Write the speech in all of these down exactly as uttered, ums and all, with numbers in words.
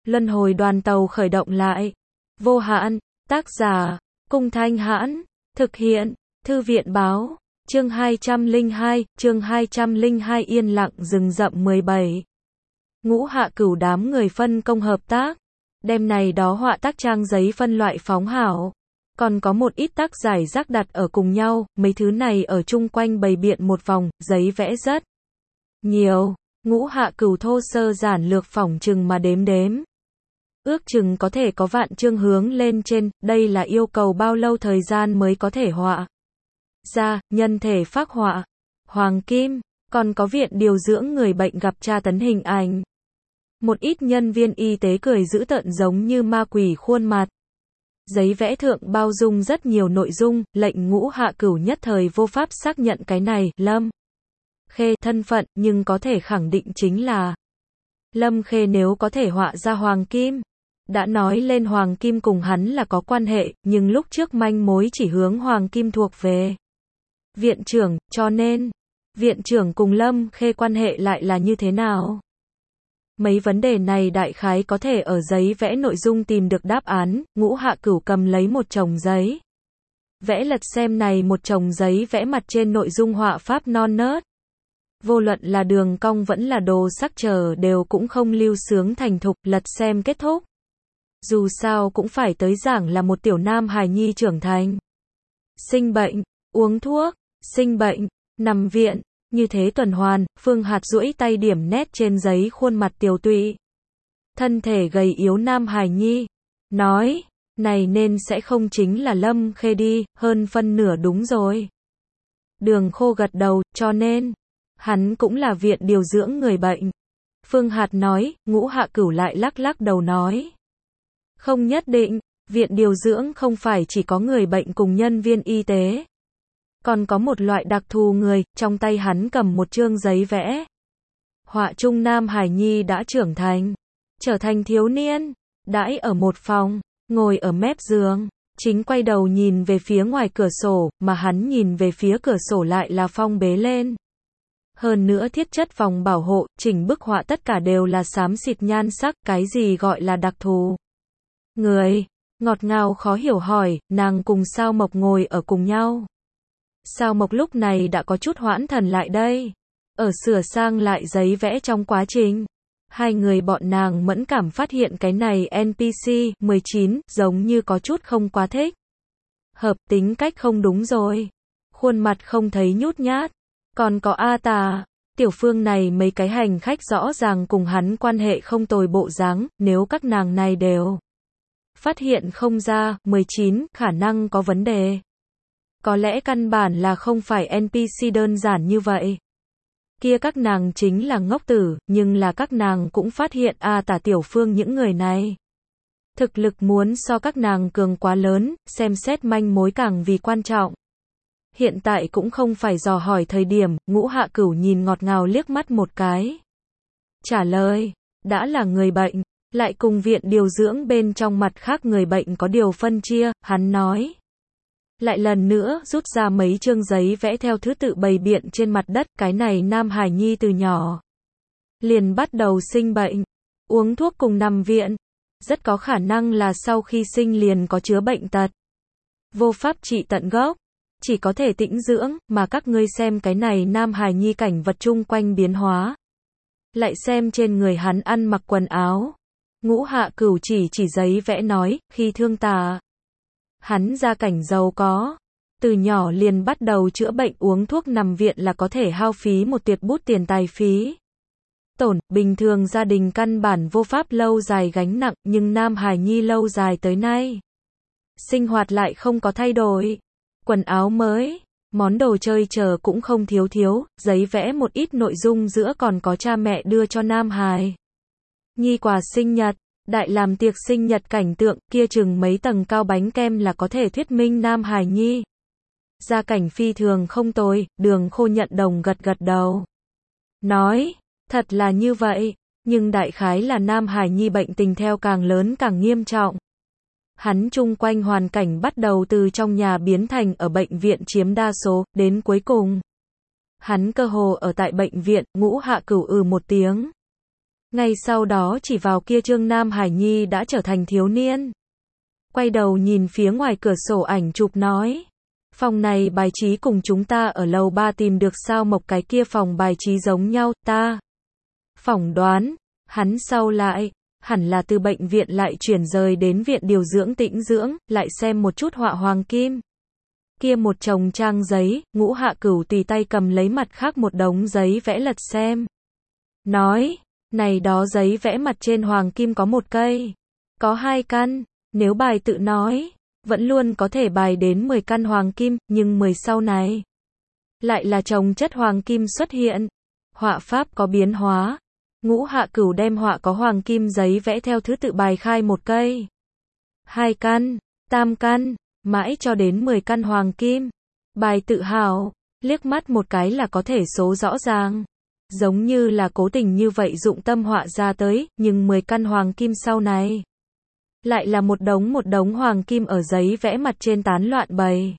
Luân hồi đoàn tàu khởi động lại. Vô hạn, tác giả, Cung Thanh Hãn, thực hiện, Thư viện Báo, chương hai trăm lẻ hai, chương hai trăm lẻ hai yên lặng rừng rậm mười bảy. Ngũ Hạ Cửu đám người phân công hợp tác, đem này đó họa tác trang giấy phân loại phóng hảo. Còn có một ít tác giải rác đặt ở cùng nhau, mấy thứ này ở chung quanh bày biện một vòng, giấy vẽ rất nhiều. Ngũ Hạ Cửu thô sơ giản lược phỏng chừng mà đếm đếm. Ước chừng có thể có vạn chương hướng lên trên, đây là yêu cầu bao lâu thời gian mới có thể họa ra, nhân thể phác họa, hoàng kim, còn có viện điều dưỡng người bệnh gặp tra tấn hình ảnh. Một ít nhân viên y tế cười dữ tợn giống như ma quỷ khuôn mặt. Giấy vẽ thượng bao dung rất nhiều nội dung, lệnh Ngũ Hạ Cửu nhất thời vô pháp xác nhận cái này, Lâm Khê thân phận, nhưng có thể khẳng định chính là Lâm Khê nếu có thể họa ra hoàng kim. Đã nói lên hoàng kim cùng hắn là có quan hệ, nhưng lúc trước manh mối chỉ hướng hoàng kim thuộc về viện trưởng, cho nên viện trưởng cùng Lâm Khê quan hệ lại là như thế nào? Mấy vấn đề này đại khái có thể ở giấy vẽ nội dung tìm được đáp án. Ngũ Hạ Cửu cầm lấy một chồng giấy vẽ lật xem này một chồng giấy vẽ mặt trên nội dung họa pháp non nớt. Vô luận là đường cong vẫn là đồ sắc chờ đều cũng không lưu sướng thành thục, lật xem kết thúc. Dù sao cũng phải tới giảng là một tiểu nam hài nhi trưởng thành. Sinh bệnh, uống thuốc, sinh bệnh, nằm viện, như thế tuần hoàn. Phương Hạt duỗi tay điểm nét trên giấy khuôn mặt tiều tụy, thân thể gầy yếu nam hài nhi, nói, này nên sẽ không chính là Lâm Khê đi, hơn phân nửa đúng rồi. Đường Khô gật đầu, cho nên hắn cũng là viện điều dưỡng người bệnh. Phương Hạt nói. Ngũ Hạ Cửu lại lắc lắc đầu nói, không nhất định, viện điều dưỡng không phải chỉ có người bệnh cùng nhân viên y tế. Còn có một loại đặc thù người, trong tay hắn cầm một chương giấy vẽ. Họa trung nam hài nhi đã trưởng thành, trở thành thiếu niên, đãi ở một phòng, ngồi ở mép giường, chính quay đầu nhìn về phía ngoài cửa sổ, mà hắn nhìn về phía cửa sổ lại là phong bế lên. Hơn nữa thiết chất vòng bảo hộ, chỉnh bức họa tất cả đều là xám xịt nhan sắc, cái gì gọi là đặc thù? Người, ngọt ngào khó hiểu hỏi, nàng cùng Sao Mộc ngồi ở cùng nhau. Sao Mộc lúc này đã có chút hoãn thần lại đây. Ở sửa sang lại giấy vẽ trong quá trình, hai người bọn nàng mẫn cảm phát hiện cái này en pê xê mười chín giống như có chút không quá thích hợp, tính cách không đúng rồi. Khuôn mặt không thấy nhút nhát. Còn có A Tà, Tiểu Phương này mấy cái hành khách rõ ràng cùng hắn quan hệ không tồi bộ dáng, nếu các nàng này đều phát hiện không ra, mười chín, khả năng có vấn đề. Có lẽ căn bản là không phải en pê xê đơn giản như vậy. Kia các nàng chính là ngốc tử, nhưng là các nàng cũng phát hiện A Tà Tiểu Phương những người này. Thực lực muốn so các nàng cường quá lớn, xem xét manh mối càng vì quan trọng. Hiện tại cũng không phải dò hỏi thời điểm. Ngũ Hạ Cửu nhìn ngọt ngào liếc mắt một cái. Trả lời, đã là người bệnh, lại cùng viện điều dưỡng bên trong mặt khác người bệnh có điều phân chia, hắn nói. Lại lần nữa rút ra mấy chương giấy vẽ theo thứ tự bày biện trên mặt đất, cái này nam hài nhi từ nhỏ liền bắt đầu sinh bệnh, uống thuốc cùng nằm viện, rất có khả năng là sau khi sinh liền có chứa bệnh tật, vô pháp trị tận gốc, chỉ có thể tĩnh dưỡng, mà các ngươi xem cái này nam hài nhi cảnh vật chung quanh biến hóa. Lại xem trên người hắn ăn mặc quần áo. Ngũ Hạ Cửu chỉ chỉ giấy vẽ nói, khi thương tà. Hắn gia cảnh giàu có, từ nhỏ liền bắt đầu chữa bệnh uống thuốc nằm viện là có thể hao phí một tuyệt bút tiền tài phí tổn, bình thường gia đình căn bản vô pháp lâu dài gánh nặng, nhưng nam hài nhi lâu dài tới nay sinh hoạt lại không có thay đổi. Quần áo mới, món đồ chơi chờ cũng không thiếu thiếu, giấy vẽ một ít nội dung giữa còn có cha mẹ đưa cho nam hài nhi quà sinh nhật, đại làm tiệc sinh nhật cảnh tượng, kia chừng mấy tầng cao bánh kem là có thể thuyết minh nam hài nhi gia cảnh phi thường không tồi. Đường Khô nhận đồng gật gật đầu, nói, thật là như vậy, nhưng đại khái là nam hài nhi bệnh tình theo càng lớn càng nghiêm trọng. Hắn chung quanh hoàn cảnh bắt đầu từ trong nhà biến thành ở bệnh viện chiếm đa số, đến cuối cùng hắn cơ hồ ở tại bệnh viện. Ngũ Hạ Cửu ừ một tiếng, Ngay sau đó chỉ vào kia Trương Nam Hải Nhi đã trở thành thiếu niên. Quay đầu nhìn phía ngoài cửa sổ ảnh chụp nói. Phòng này bài trí cùng chúng ta ở lầu ba tìm được sao Mộc cái kia phòng bài trí giống nhau, ta phỏng đoán, hắn sau lại, hẳn là từ bệnh viện lại chuyển rời đến viện điều dưỡng tĩnh dưỡng, lại xem một chút họa hoàng kim. Kia một chồng trang giấy, Ngũ Hạ Cửu tùy tay cầm lấy mặt khác một đống giấy vẽ lật xem. Nói, này đó giấy vẽ mặt trên hoàng kim có một cây, có hai căn, nếu bài tự nói, vẫn luôn có thể bài đến mười căn hoàng kim, nhưng mười sau này, lại là chồng chất hoàng kim xuất hiện. Họa pháp có biến hóa. Ngũ Hạ Cửu đem họa có hoàng kim giấy vẽ theo thứ tự bài khai một cây, hai căn, tam căn, mãi cho đến mười căn hoàng kim. Bài tự hào, liếc mắt một cái là có thể số rõ ràng. Giống như là cố tình như vậy dụng tâm họa ra tới, nhưng mười căn hoàng kim sau này, lại là một đống một đống hoàng kim ở giấy vẽ mặt trên tán loạn bày.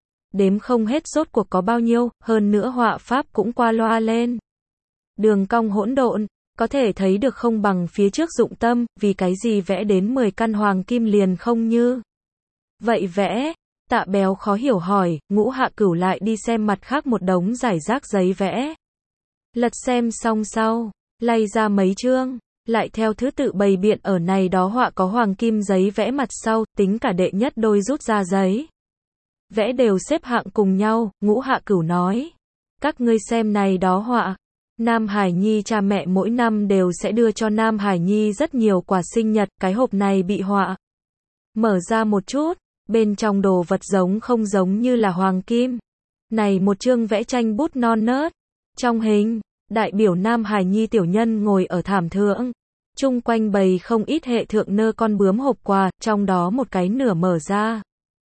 Đếm không hết rốt cuộc có bao nhiêu, hơn nữa họa pháp cũng qua loa lên. Đường cong hỗn độn, có thể thấy được không bằng phía trước dụng tâm, vì cái gì vẽ đến mười căn hoàng kim liền không như vậy vẽ. Tạ Béo khó hiểu hỏi, Ngũ Hạ Cửu lại đi xem mặt khác một đống giải rác giấy vẽ. Lật xem xong sau, lay ra mấy chương, lại theo thứ tự bày biện ở này đó họa có hoàng kim giấy vẽ mặt sau, tính cả đệ nhất đôi rút ra giấy vẽ đều xếp hạng cùng nhau. Ngũ Hạ Cửu nói, các ngươi xem này đó họa, Nam Hải Nhi cha mẹ mỗi năm đều sẽ đưa cho Nam Hải Nhi rất nhiều quà sinh nhật, cái hộp này bị họa mở ra một chút, bên trong đồ vật giống không giống như là hoàng kim. Này một chương vẽ tranh bút non nớt, trong hình, đại biểu Nam Hải Nhi tiểu nhân ngồi ở thảm thượng, chung quanh bày không ít hệ thượng nơ con bướm hộp quà, trong đó một cái nửa mở ra.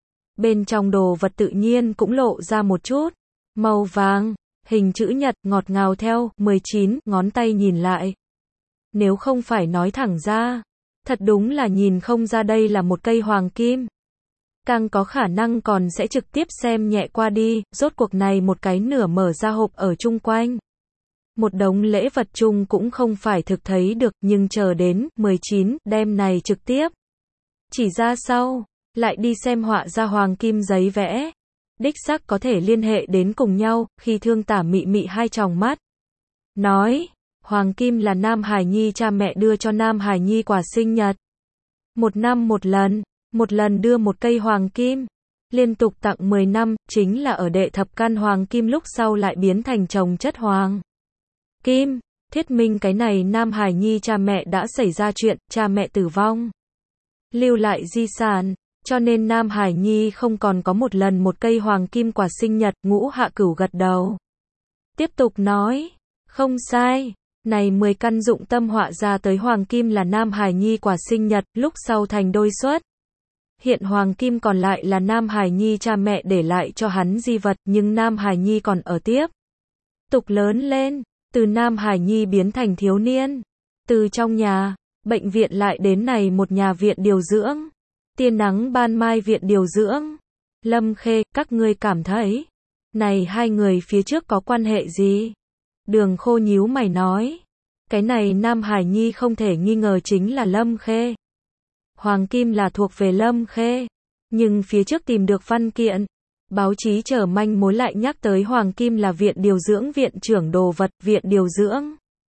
Bên trong đồ vật tự nhiên cũng lộ ra một chút màu vàng, hình chữ nhật, ngọt ngào theo mười chín ngón tay nhìn lại. Nếu không phải nói thẳng ra, thật đúng là nhìn không ra đây là một cây hoàng kim. Càng có khả năng còn sẽ trực tiếp xem nhẹ qua đi, rốt cuộc này một cái nửa mở ra hộp ở chung quanh. Một đống lễ vật chung cũng không phải thực thấy được, nhưng chờ đến mười chín đem này trực tiếp chỉ ra sau, lại đi xem họa ra hoàng kim giấy vẽ. Đích xác có thể liên hệ đến cùng nhau, khi Thương Tả mị mị hai tròng mắt. Nói, hoàng kim là Nam Hải Nhi cha mẹ đưa cho Nam Hải Nhi quà sinh nhật. Một năm một lần, một lần đưa một cây hoàng kim. Liên tục tặng mười năm, chính là ở đệ thập căn hoàng kim lúc sau lại biến thành chồng chất hoàng kim. Thuyết minh cái này Nam Hải Nhi cha mẹ đã xảy ra chuyện, cha mẹ tử vong, lưu lại di sản. Cho nên Nam Hải Nhi không còn có một lần một cây hoàng kim quà sinh nhật. Ngũ Hạ Cửu gật đầu, tiếp tục nói, không sai, này mười căn dụng tâm họa ra tới hoàng kim là Nam Hải Nhi quà sinh nhật, lúc sau thành đôi suất. Hiện hoàng kim còn lại là Nam Hải Nhi cha mẹ để lại cho hắn di vật, nhưng Nam Hải Nhi còn ở tiếp tục lớn lên, từ Nam Hải Nhi biến thành thiếu niên, từ trong nhà bệnh viện lại đến này một nhà viện điều dưỡng. Tia nắng ban mai viện điều dưỡng. Lâm Khê, các ngươi cảm thấy, này hai người phía trước có quan hệ gì? Đường Khô nhíu mày nói, cái này Nam Hải Nhi không thể nghi ngờ chính là Lâm Khê. Hoàng kim là thuộc về Lâm Khê, nhưng phía trước tìm được văn kiện, báo chí trở manh mối lại nhắc tới hoàng kim là viện điều dưỡng viện trưởng đồ vật, viện điều dưỡng.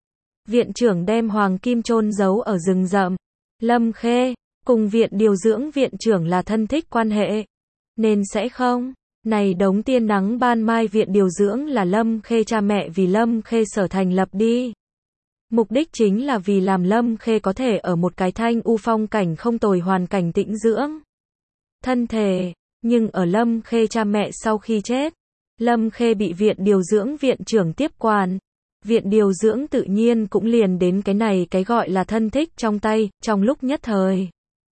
Viện trưởng đem hoàng kim chôn giấu ở rừng rậm. Lâm Khê cùng viện điều dưỡng viện trưởng là thân thích quan hệ, nên sẽ không. Này đống tia nắng ban mai viện điều dưỡng là Lâm Khê cha mẹ vì Lâm Khê sở thành lập đi. Mục đích chính là vì làm Lâm Khê có thể ở một cái thanh u phong cảnh không tồi hoàn cảnh tĩnh dưỡng thân thể. Nhưng ở Lâm Khê cha mẹ sau khi chết, Lâm Khê bị viện điều dưỡng viện trưởng tiếp quản. Viện điều dưỡng tự nhiên cũng liền đến cái này cái gọi là thân thích trong tay, trong lúc nhất thời.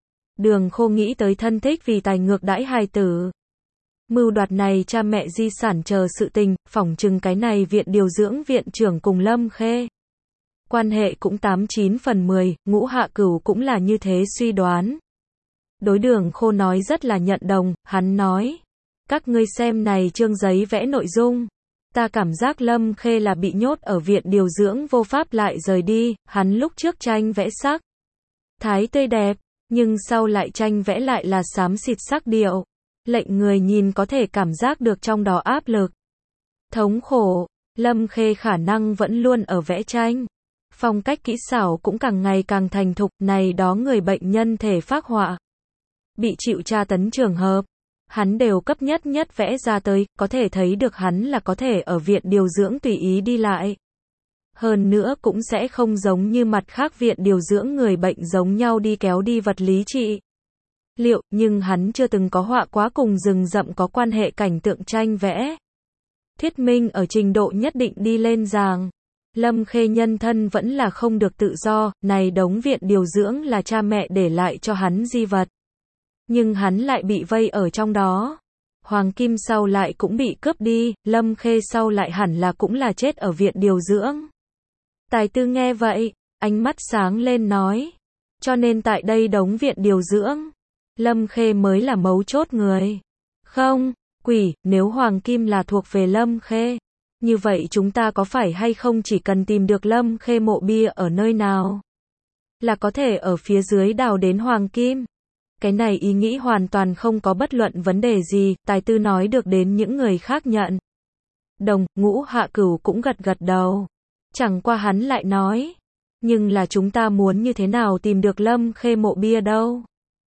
Đường Khô nghĩ tới thân thích vì tài ngược đãi hài tử, mưu đoạt này cha mẹ di sản chờ sự tình, phỏng chừng cái này viện điều dưỡng viện trưởng cùng Lâm Khê quan hệ cũng tám chín phần mười, Ngũ Hạ Cửu cũng là như thế suy đoán. Đối Đường Khô nói rất là nhận đồng, hắn nói, các ngươi xem này chương giấy vẽ nội dung, Ta cảm giác Lâm Khê là bị nhốt ở viện điều dưỡng vô pháp lại rời đi, hắn lúc trước tranh vẽ sắc thái tươi đẹp, nhưng sau lại tranh vẽ lại là xám xịt sắc điệu, lệnh người nhìn có thể cảm giác được trong đó áp lực, thống khổ. Lâm Khê khả năng vẫn luôn ở vẽ tranh, phong cách kỹ xảo cũng càng ngày càng thành thục, này đó người bệnh nhân thể phác họa, bị chịu tra tấn trường hợp, hắn đều cấp nhất nhất vẽ ra tới, có thể thấy được hắn là có thể ở viện điều dưỡng tùy ý đi lại. Hơn nữa cũng sẽ không giống như mặt khác viện điều dưỡng người bệnh giống nhau đi kéo đi vật lý trị liệu, nhưng hắn chưa từng có họa quá cùng rừng rậm có quan hệ cảnh tượng tranh vẽ. Thuyết minh ở trình độ nhất định đi lên rằng, Lâm Khê nhân thân vẫn là không được tự do, này đống viện điều dưỡng là cha mẹ để lại cho hắn di vật. Nhưng hắn lại bị vây ở trong đó. Hoàng kim sau lại cũng bị cướp đi, Lâm Khê sau lại hẳn là cũng là chết ở viện điều dưỡng. Tài Tư nghe vậy, ánh mắt sáng lên nói. Cho nên tại đây đống viện điều dưỡng, Lâm Khê mới là mấu chốt người. Không, quỷ, nếu Hoàng kim là thuộc về Lâm Khê, như vậy chúng ta có phải hay không chỉ cần tìm được Lâm Khê mộ bia ở nơi nào, là có thể ở phía dưới đào đến Hoàng kim. Cái này ý nghĩ hoàn toàn không có bất luận vấn đề gì, Tài Tư nói được đến những người khác nhận. Đồng, Ngũ Hạ Cửu cũng gật gật đầu. Chẳng qua hắn lại nói, nhưng là chúng ta muốn như thế nào tìm được Lâm Khê mộ bia đâu.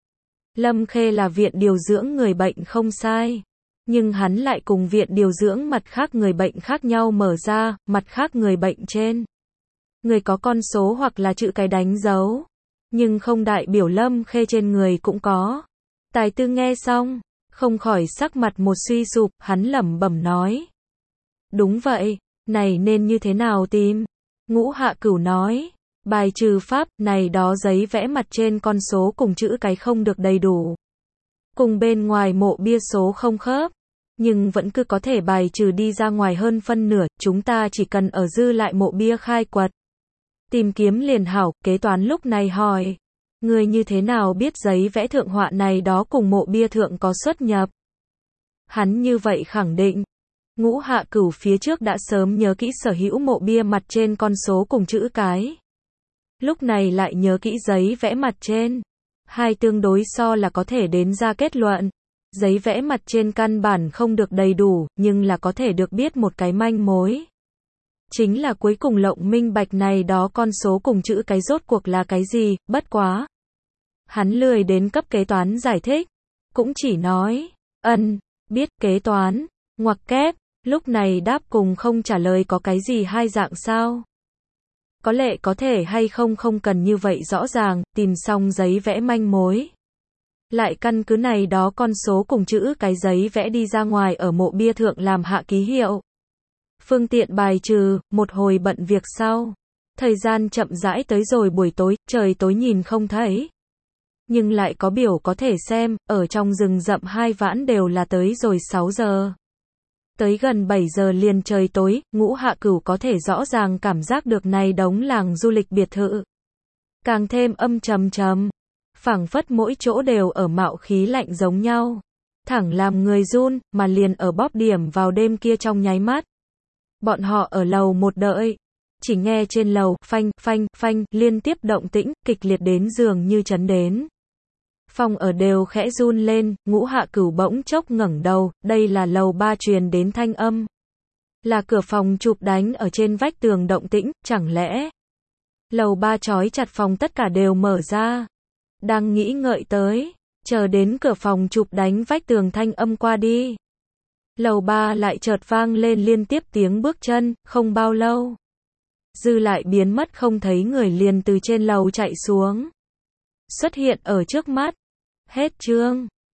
Lâm Khê là viện điều dưỡng người bệnh không sai, nhưng hắn lại cùng viện điều dưỡng mặt khác người bệnh khác nhau mở ra, mặt khác người bệnh trên người có con số hoặc là chữ cái đánh dấu, nhưng không đại biểu Lâm Khê trên người cũng có. Tài Tư nghe xong, không khỏi sắc mặt một suy sụp, hắn lẩm bẩm nói. Đúng vậy, này nên như thế nào tìm? Ngũ Hạ Cửu nói, bài trừ pháp, này đó giấy vẽ mặt trên con số cùng chữ cái không được đầy đủ, cùng bên ngoài mộ bia số không khớp, nhưng vẫn cứ có thể bài trừ đi ra ngoài hơn phân nửa, chúng ta chỉ cần ở dư lại mộ bia khai quật, tìm kiếm liền hảo. Kế toán lúc này hỏi, người như thế nào biết giấy vẽ thượng họa này đó cùng mộ bia thượng có xuất nhập? Hắn như vậy khẳng định. Ngũ Hạ Cửu phía trước đã sớm nhớ kỹ sở hữu mộ bia mặt trên con số cùng chữ cái. Lúc này lại nhớ kỹ giấy vẽ mặt trên. Hai tương đối so là có thể đến ra kết luận. Giấy vẽ mặt trên căn bản không được đầy đủ, nhưng là có thể được biết một cái manh mối. Chính là cuối cùng lộng minh bạch này đó con số cùng chữ cái rốt cuộc là cái gì, bất quá. Hắn lười đến cấp kế toán giải thích. Cũng chỉ nói, ân, biết. Kế toán, ngoặc kép, lúc này đáp cùng không trả lời có cái gì hai dạng sao. Có lẽ có thể hay không không cần như vậy rõ ràng, tìm xong giấy vẽ manh mối. Lại căn cứ này đó con số cùng chữ cái giấy vẽ đi ra ngoài ở mộ bia thượng làm hạ ký hiệu. Phương tiện bài trừ, một hồi bận việc sau. Thời gian chậm rãi tới rồi buổi tối, trời tối nhìn không thấy. Nhưng lại có biểu có thể xem, ở trong rừng rậm hai vãn đều là tới rồi sáu giờ. Tới gần bảy giờ liền trời tối, Ngũ Hạ Cửu có thể rõ ràng cảm giác được này đống làng du lịch biệt thự. Càng thêm âm trầm trầm. Phảng phất mỗi chỗ đều ở mạo khí lạnh giống nhau. Thẳng làm người run, mà liền ở bóp điểm vào đêm kia trong nháy mắt. Bọn họ ở lầu một đợi. Chỉ nghe trên lầu, phanh, phanh, phanh, liên tiếp động tĩnh, kịch liệt đến dường như chấn đến. Phòng ở đều khẽ run lên, Ngũ Hạ Cửu bỗng chốc ngẩng đầu, đây là lầu ba truyền đến thanh âm. Là cửa phòng chụp đánh ở trên vách tường động tĩnh, chẳng lẽ. Lầu ba trói chặt phòng tất cả đều mở ra. Đang nghĩ ngợi tới, chờ đến cửa phòng chụp đánh vách tường thanh âm qua đi. Lầu ba lại chợt vang lên liên tiếp tiếng bước chân, không bao lâu. Dư lại biến mất không thấy người liền từ trên lầu chạy xuống. Xuất hiện ở trước mắt. Hết chương.